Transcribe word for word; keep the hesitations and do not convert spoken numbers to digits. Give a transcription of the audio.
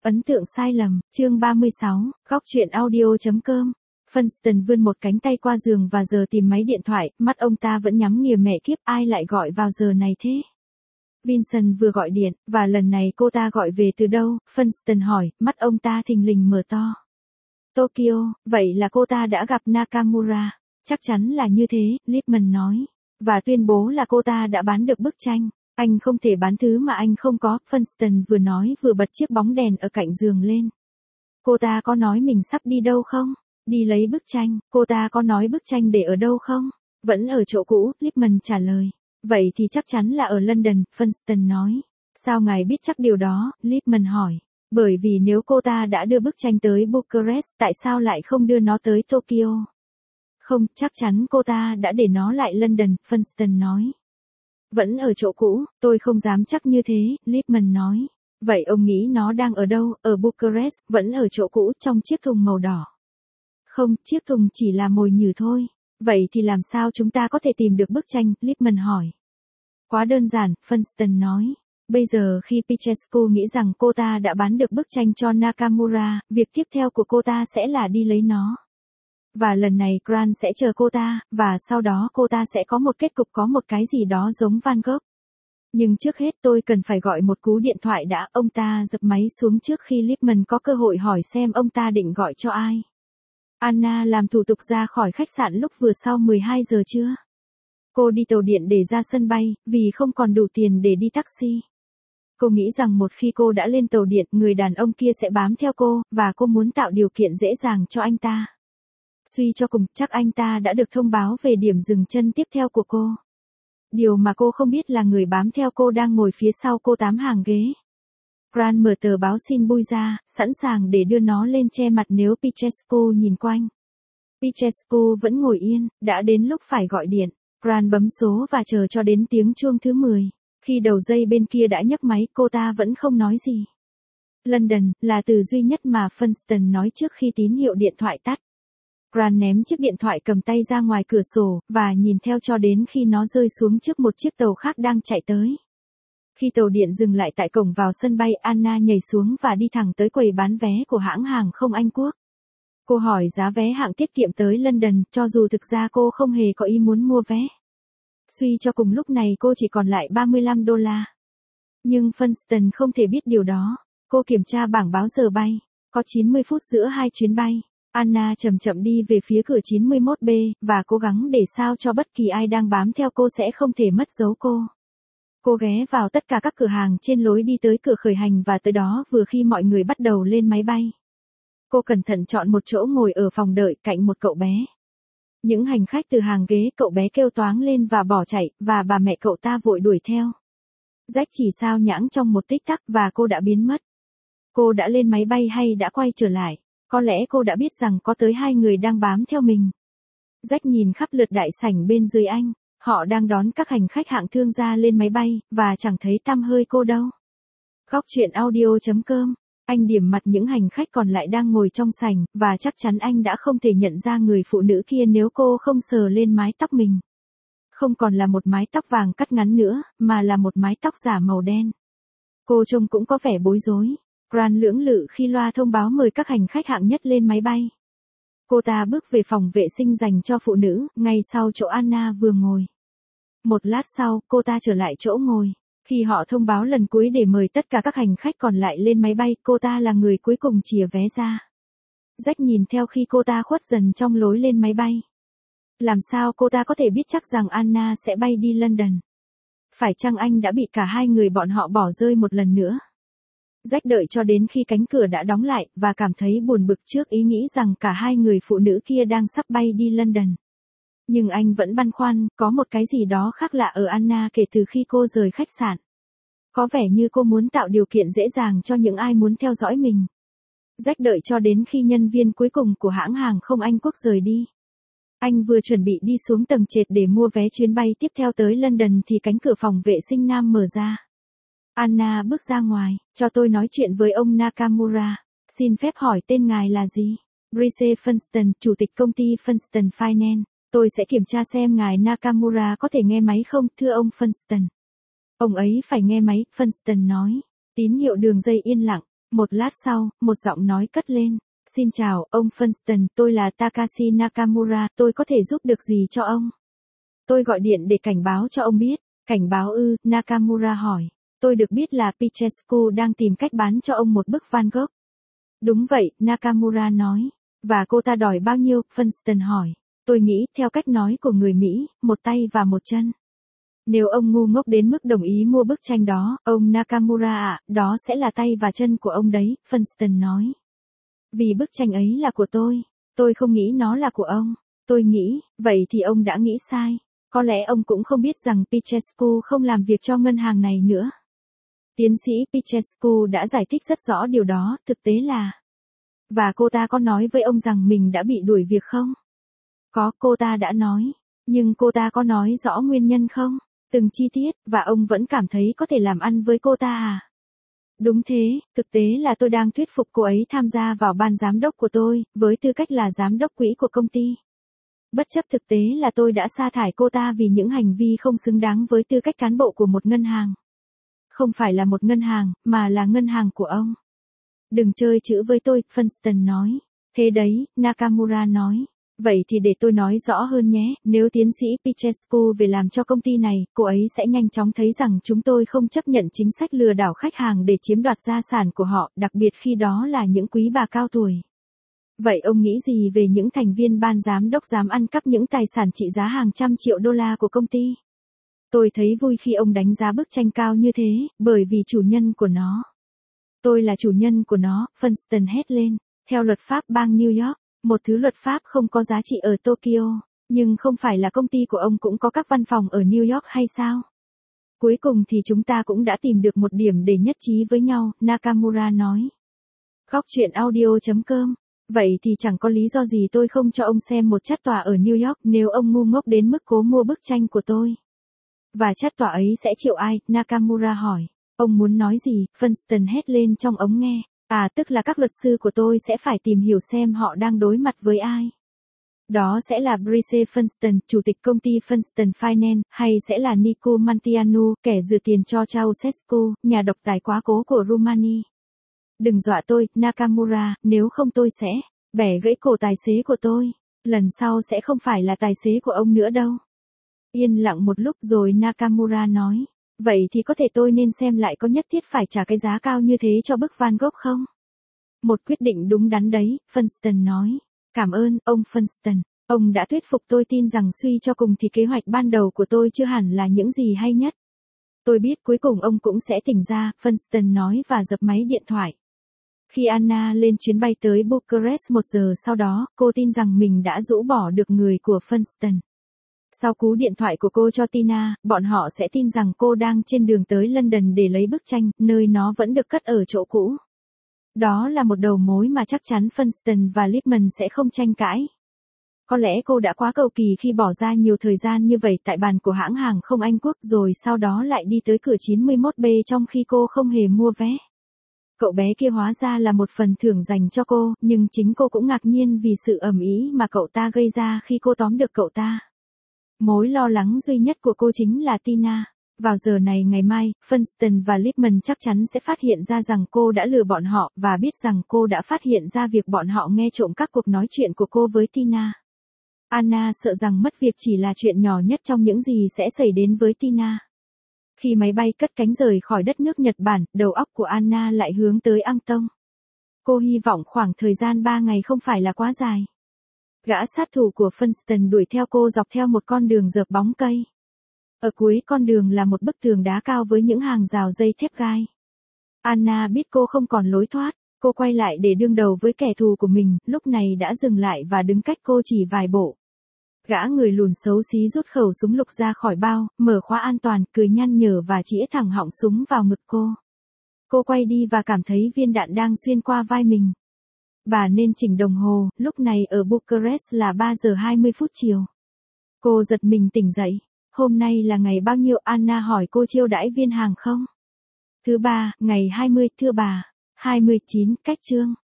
Ấn tượng sai lầm, chương ba mươi sáu, góc truyện audio.com. Funston vươn một cánh tay qua giường và giờ tìm máy điện thoại, mắt ông ta vẫn nhắm nghiền mẹ kiếp, ai lại gọi vào giờ này thế? Vincent vừa gọi điện, và lần này cô ta gọi về từ đâu? Funston hỏi, mắt ông ta thình lình mở to. Tokyo, vậy là cô ta đã gặp Nakamura. Chắc chắn là như thế, Lipman nói. Và tuyên bố là cô ta đã bán được bức tranh. Anh không thể bán thứ mà anh không có, Funston vừa nói vừa bật chiếc bóng đèn ở cạnh giường lên. Cô ta có nói mình sắp đi đâu không? Đi lấy bức tranh, cô ta có nói bức tranh để ở đâu không? Vẫn ở chỗ cũ, Lipman trả lời. Vậy thì chắc chắn là ở London, Funston nói. Sao ngài biết chắc điều đó, Lipman hỏi. Bởi vì nếu cô ta đã đưa bức tranh tới Bucharest, tại sao lại không đưa nó tới Tokyo? Không, chắc chắn cô ta đã để nó lại London, Funston nói. Vẫn ở chỗ cũ, tôi không dám chắc như thế, Lipman nói. Vậy ông nghĩ nó đang ở đâu? Ở Bucharest, vẫn ở chỗ cũ, trong chiếc thùng màu đỏ. Không, chiếc thùng chỉ là mồi nhử thôi. Vậy thì làm sao chúng ta có thể tìm được bức tranh? Lipman hỏi. Quá đơn giản, Funston nói. Bây giờ khi Pichescu nghĩ rằng cô ta đã bán được bức tranh cho Nakamura, việc tiếp theo của cô ta sẽ là đi lấy nó. Và lần này Grant sẽ chờ cô ta, và sau đó cô ta sẽ có một kết cục có một cái gì đó giống Van Gogh. Nhưng trước hết tôi cần phải gọi một cú điện thoại đã, ông ta dập máy xuống trước khi Lipman có cơ hội hỏi xem ông ta định gọi cho ai. Anna làm thủ tục ra khỏi khách sạn lúc vừa sau mười hai giờ trưa. Cô đi tàu điện để ra sân bay, vì không còn đủ tiền để đi taxi. Cô nghĩ rằng một khi cô đã lên tàu điện, người đàn ông kia sẽ bám theo cô, và cô muốn tạo điều kiện dễ dàng cho anh ta. Suy cho cùng, chắc anh ta đã được thông báo về điểm dừng chân tiếp theo của cô. Điều mà cô không biết là người bám theo cô đang ngồi phía sau cô tám hàng ghế. Grant mở tờ báo xin bui ra, sẵn sàng để đưa nó lên che mặt nếu Pichescu nhìn quanh. Pichescu vẫn ngồi yên, đã đến lúc phải gọi điện. Grant bấm số và chờ cho đến tiếng chuông thứ mười. Khi đầu dây bên kia đã nhấc máy, cô ta vẫn không nói gì. London, là từ duy nhất mà Funston nói trước khi tín hiệu điện thoại tắt. Grant ném chiếc điện thoại cầm tay ra ngoài cửa sổ, và nhìn theo cho đến khi nó rơi xuống trước một chiếc tàu khác đang chạy tới. Khi tàu điện dừng lại tại cổng vào sân bay, Anna nhảy xuống và đi thẳng tới quầy bán vé của hãng hàng không Anh Quốc. Cô hỏi giá vé hạng tiết kiệm tới London, cho dù thực ra cô không hề có ý muốn mua vé. Suy cho cùng lúc này cô chỉ còn lại ba mươi lăm đô la. Nhưng Funston không thể biết điều đó. Cô kiểm tra bảng báo giờ bay. Có chín mươi phút giữa hai chuyến bay. Anna chậm chậm đi về phía cửa chín mươi mốt B, và cố gắng để sao cho bất kỳ ai đang bám theo cô sẽ không thể mất dấu cô. Cô ghé vào tất cả các cửa hàng trên lối đi tới cửa khởi hành và tới đó vừa khi mọi người bắt đầu lên máy bay. Cô cẩn thận chọn một chỗ ngồi ở phòng đợi cạnh một cậu bé. Những hành khách từ hàng ghế, cậu bé kêu toáng lên và bỏ chạy, và bà mẹ cậu ta vội đuổi theo. Jack chỉ sao nhãng trong một tích tắc và cô đã biến mất. Cô đã lên máy bay hay đã quay trở lại? Có lẽ cô đã biết rằng có tới hai người đang bám theo mình. Jack nhìn khắp lượt đại sảnh bên dưới anh. Họ đang đón các hành khách hạng thương gia lên máy bay, và chẳng thấy tăm hơi cô đâu. Góc truyện audio.com. Anh điểm mặt những hành khách còn lại đang ngồi trong sảnh, và chắc chắn anh đã không thể nhận ra người phụ nữ kia nếu cô không sờ lên mái tóc mình. Không còn là một mái tóc vàng cắt ngắn nữa, mà là một mái tóc giả màu đen. Cô trông cũng có vẻ bối rối. Grant lưỡng lự khi loa thông báo mời các hành khách hạng nhất lên máy bay. Cô ta bước về phòng vệ sinh dành cho phụ nữ, ngay sau chỗ Anna vừa ngồi. Một lát sau, cô ta trở lại chỗ ngồi. Khi họ thông báo lần cuối để mời tất cả các hành khách còn lại lên máy bay, cô ta là người cuối cùng chìa vé ra. Jack nhìn theo khi cô ta khuất dần trong lối lên máy bay. Làm sao cô ta có thể biết chắc rằng Anna sẽ bay đi London? Phải chăng anh đã bị cả hai người bọn họ bỏ rơi một lần nữa? Jack đợi cho đến khi cánh cửa đã đóng lại, và cảm thấy buồn bực trước ý nghĩ rằng cả hai người phụ nữ kia đang sắp bay đi London. Nhưng anh vẫn băn khoăn, có một cái gì đó khác lạ ở Anna kể từ khi cô rời khách sạn. Có vẻ như cô muốn tạo điều kiện dễ dàng cho những ai muốn theo dõi mình. Jack đợi cho đến khi nhân viên cuối cùng của hãng hàng không Anh Quốc rời đi. Anh vừa chuẩn bị đi xuống tầng trệt để mua vé chuyến bay tiếp theo tới London thì cánh cửa phòng vệ sinh nam mở ra. Anna bước ra ngoài, cho tôi nói chuyện với ông Nakamura. Xin phép hỏi tên ngài là gì? Brice Funston, chủ tịch công ty Funston Finance. Tôi sẽ kiểm tra xem ngài Nakamura có thể nghe máy không, thưa ông Funston. Ông ấy phải nghe máy, Funston nói. Tín hiệu đường dây yên lặng. Một lát sau, một giọng nói cất lên. Xin chào, ông Funston, tôi là Takashi Nakamura, tôi có thể giúp được gì cho ông? Tôi gọi điện để cảnh báo cho ông biết. Cảnh báo ư, Nakamura hỏi. Tôi được biết là Pichescu đang tìm cách bán cho ông một bức Van Gogh. Đúng vậy, Nakamura nói. Và cô ta đòi bao nhiêu, Funston hỏi. Tôi nghĩ, theo cách nói của người Mỹ, một tay và một chân. Nếu ông ngu ngốc đến mức đồng ý mua bức tranh đó, ông Nakamura ạ, đó sẽ là tay và chân của ông đấy, Funston nói. Vì bức tranh ấy là của tôi, tôi không nghĩ nó là của ông. Tôi nghĩ, vậy thì ông đã nghĩ sai. Có lẽ ông cũng không biết rằng Pichescu không làm việc cho ngân hàng này nữa. Tiến sĩ Pichescu đã giải thích rất rõ điều đó, thực tế là. Và cô ta có nói với ông rằng mình đã bị đuổi việc không? Có, cô ta đã nói. Nhưng cô ta có nói rõ nguyên nhân không? Từng chi tiết, và ông vẫn cảm thấy có thể làm ăn với cô ta à? Đúng thế, thực tế là tôi đang thuyết phục cô ấy tham gia vào ban giám đốc của tôi, với tư cách là giám đốc quỹ của công ty. Bất chấp thực tế là tôi đã sa thải cô ta vì những hành vi không xứng đáng với tư cách cán bộ của một ngân hàng. Không phải là một ngân hàng, mà là ngân hàng của ông. Đừng chơi chữ với tôi, Funston nói. Thế đấy, Nakamura nói. Vậy thì để tôi nói rõ hơn nhé, nếu tiến sĩ Pichescu về làm cho công ty này, cô ấy sẽ nhanh chóng thấy rằng chúng tôi không chấp nhận chính sách lừa đảo khách hàng để chiếm đoạt gia sản của họ, đặc biệt khi đó là những quý bà cao tuổi. Vậy ông nghĩ gì về những thành viên ban giám đốc dám ăn cắp những tài sản trị giá hàng trăm triệu đô la của công ty? Tôi thấy vui khi ông đánh giá bức tranh cao như thế, bởi vì chủ nhân của nó. Tôi là chủ nhân của nó, Funston hét lên. Theo luật pháp bang New York, một thứ luật pháp không có giá trị ở Tokyo, nhưng không phải là công ty của ông cũng có các văn phòng ở New York hay sao? Cuối cùng thì chúng ta cũng đã tìm được một điểm để nhất trí với nhau, Nakamura nói. Góc chuyện audio chấm com. Vậy thì chẳng có lý do gì tôi không cho ông xem một chát tòa ở New York nếu ông ngu ngốc đến mức cố mua bức tranh của tôi. Và chát tòa ấy sẽ chịu ai? Nakamura hỏi. Ông muốn nói gì? Funston hét lên trong ống nghe. À, tức là các luật sư của tôi sẽ phải tìm hiểu xem họ đang đối mặt với ai. Đó sẽ là Brice Funston, chủ tịch công ty Funston Finance, hay sẽ là Nicu Mantianu, kẻ rửa tiền cho Ceausescu, nhà độc tài quá cố của Rumani. Đừng dọa tôi, Nakamura, nếu không tôi sẽ bẻ gãy cổ tài xế của tôi. Lần sau sẽ không phải là tài xế của ông nữa đâu. Yên lặng một lúc rồi Nakamura nói. Vậy thì có thể tôi nên xem lại có nhất thiết phải trả cái giá cao như thế cho bức Van Gogh không? Một quyết định đúng đắn đấy, Funston nói. Cảm ơn, ông Funston. Ông đã thuyết phục tôi tin rằng suy cho cùng thì kế hoạch ban đầu của tôi chưa hẳn là những gì hay nhất. Tôi biết cuối cùng ông cũng sẽ tỉnh ra, Funston nói và dập máy điện thoại. Khi Anna lên chuyến bay tới Bucharest một giờ sau đó, cô tin rằng mình đã rũ bỏ được người của Funston. Sau cú điện thoại của cô cho Tina, bọn họ sẽ tin rằng cô đang trên đường tới London để lấy bức tranh, nơi nó vẫn được cất ở chỗ cũ. Đó là một đầu mối mà chắc chắn Funston và Lipman sẽ không tranh cãi. Có lẽ cô đã quá cầu kỳ khi bỏ ra nhiều thời gian như vậy tại bàn của hãng hàng không Anh Quốc rồi sau đó lại đi tới cửa chín mươi mốt B trong khi cô không hề mua vé. Cậu bé kia hóa ra là một phần thưởng dành cho cô, nhưng chính cô cũng ngạc nhiên vì sự ầm ĩ mà cậu ta gây ra khi cô tóm được cậu ta. Mối lo lắng duy nhất của cô chính là Tina. Vào giờ này ngày mai, Funston và Lipman chắc chắn sẽ phát hiện ra rằng cô đã lừa bọn họ và biết rằng cô đã phát hiện ra việc bọn họ nghe trộm các cuộc nói chuyện của cô với Tina. Anna sợ rằng mất việc chỉ là chuyện nhỏ nhất trong những gì sẽ xảy đến với Tina. Khi máy bay cất cánh rời khỏi đất nước Nhật Bản, đầu óc của Anna lại hướng tới Angtong. Cô hy vọng khoảng thời gian ba ngày không phải là quá dài. Gã sát thủ của Funston đuổi theo cô dọc theo một con đường rợp bóng cây. Ở cuối con đường là một bức tường đá cao với những hàng rào dây thép gai. Anna biết cô không còn lối thoát, cô quay lại để đương đầu với kẻ thù của mình, lúc này đã dừng lại và đứng cách cô chỉ vài bộ. Gã người lùn xấu xí rút khẩu súng lục ra khỏi bao, mở khóa an toàn, cười nhăn nhở và chĩa thẳng họng súng vào ngực cô. Cô quay đi và cảm thấy viên đạn đang xuyên qua vai mình. Bà nên chỉnh đồng hồ, lúc này ở Bucharest là ba giờ hai mươi phút chiều. Cô giật mình tỉnh dậy. Hôm nay là ngày bao nhiêu? Anna hỏi cô chiêu đãi viên hàng không? Thứ ba, ngày hai mươi, thưa bà. hai mươi chín, cách chương.